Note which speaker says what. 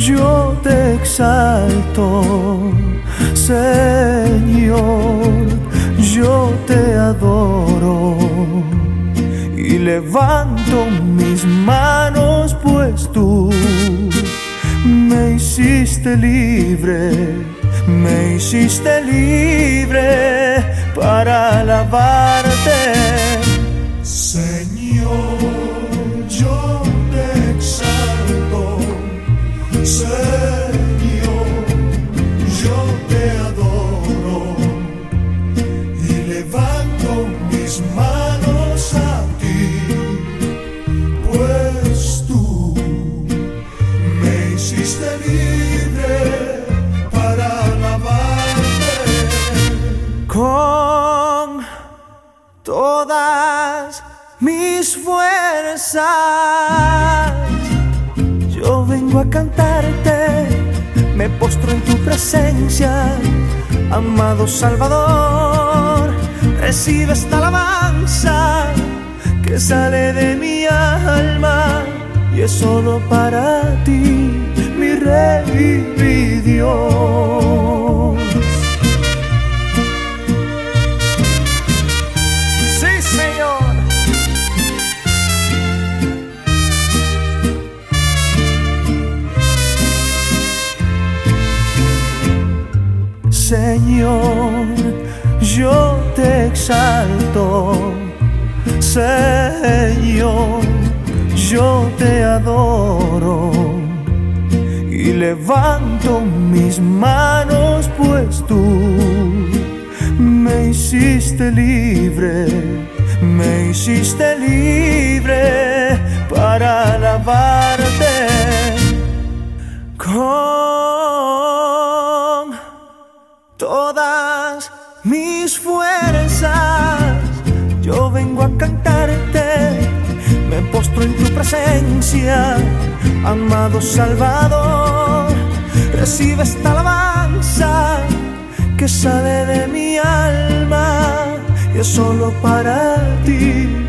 Speaker 1: yo te exalto, Señor, yo te adoro y levanto mis manos, pues tú me hiciste libre para alabarte.
Speaker 2: Señor, yo te exalto, Señor, yo te adoro y levanto mis manos a ti, pues tú me hiciste libre para alabarte.
Speaker 1: Con todas mis fuerzas yo vengo a cantarte, me postro en tu presencia, amado Salvador. Recibe esta alabanza que sale de mi alma y es solo para ti, mi Rey y mi Dios. Sí, Señor. Señor, yo te exalto, Señor, yo te adoro y levanto mis manos, pues tú me hiciste libre para alabarte. Con todas mis fuerzas yo vengo a cantarte, me postro en tu presencia, amado Salvador. Recibe esta alabanza que sale de mi alma y es solo para ti,